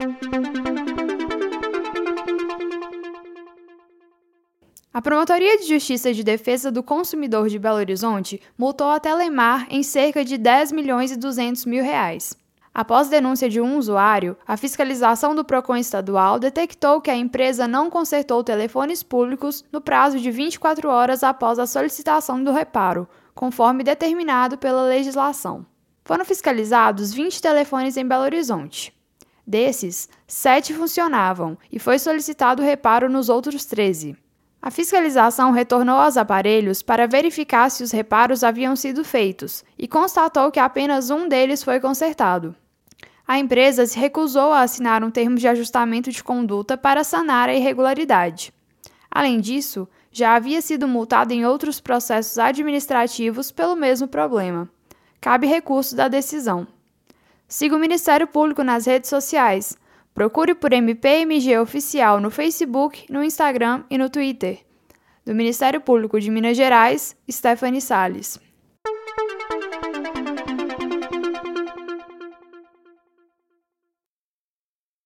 A Promotoria de Justiça de Defesa do Consumidor de Belo Horizonte multou a Telemar em cerca de R$ 10.200.000. Após denúncia de um usuário, a fiscalização do PROCON estadual detectou que a empresa não consertou telefones públicos no prazo de 24 horas após a solicitação do reparo, conforme determinado pela legislação. Foram fiscalizados 20 telefones em Belo Horizonte. Desses, 7 funcionavam e foi solicitado reparo nos outros 13. A fiscalização retornou aos aparelhos para verificar se os reparos haviam sido feitos e constatou que apenas um deles foi consertado. A empresa se recusou a assinar um termo de ajustamento de conduta para sanar a irregularidade. Além disso, já havia sido multada em outros processos administrativos pelo mesmo problema. Cabe recurso da decisão. Siga o Ministério Público nas redes sociais. Procure por MPMG Oficial no Facebook, no Instagram e no Twitter. Do Ministério Público de Minas Gerais, Stephanie Salles.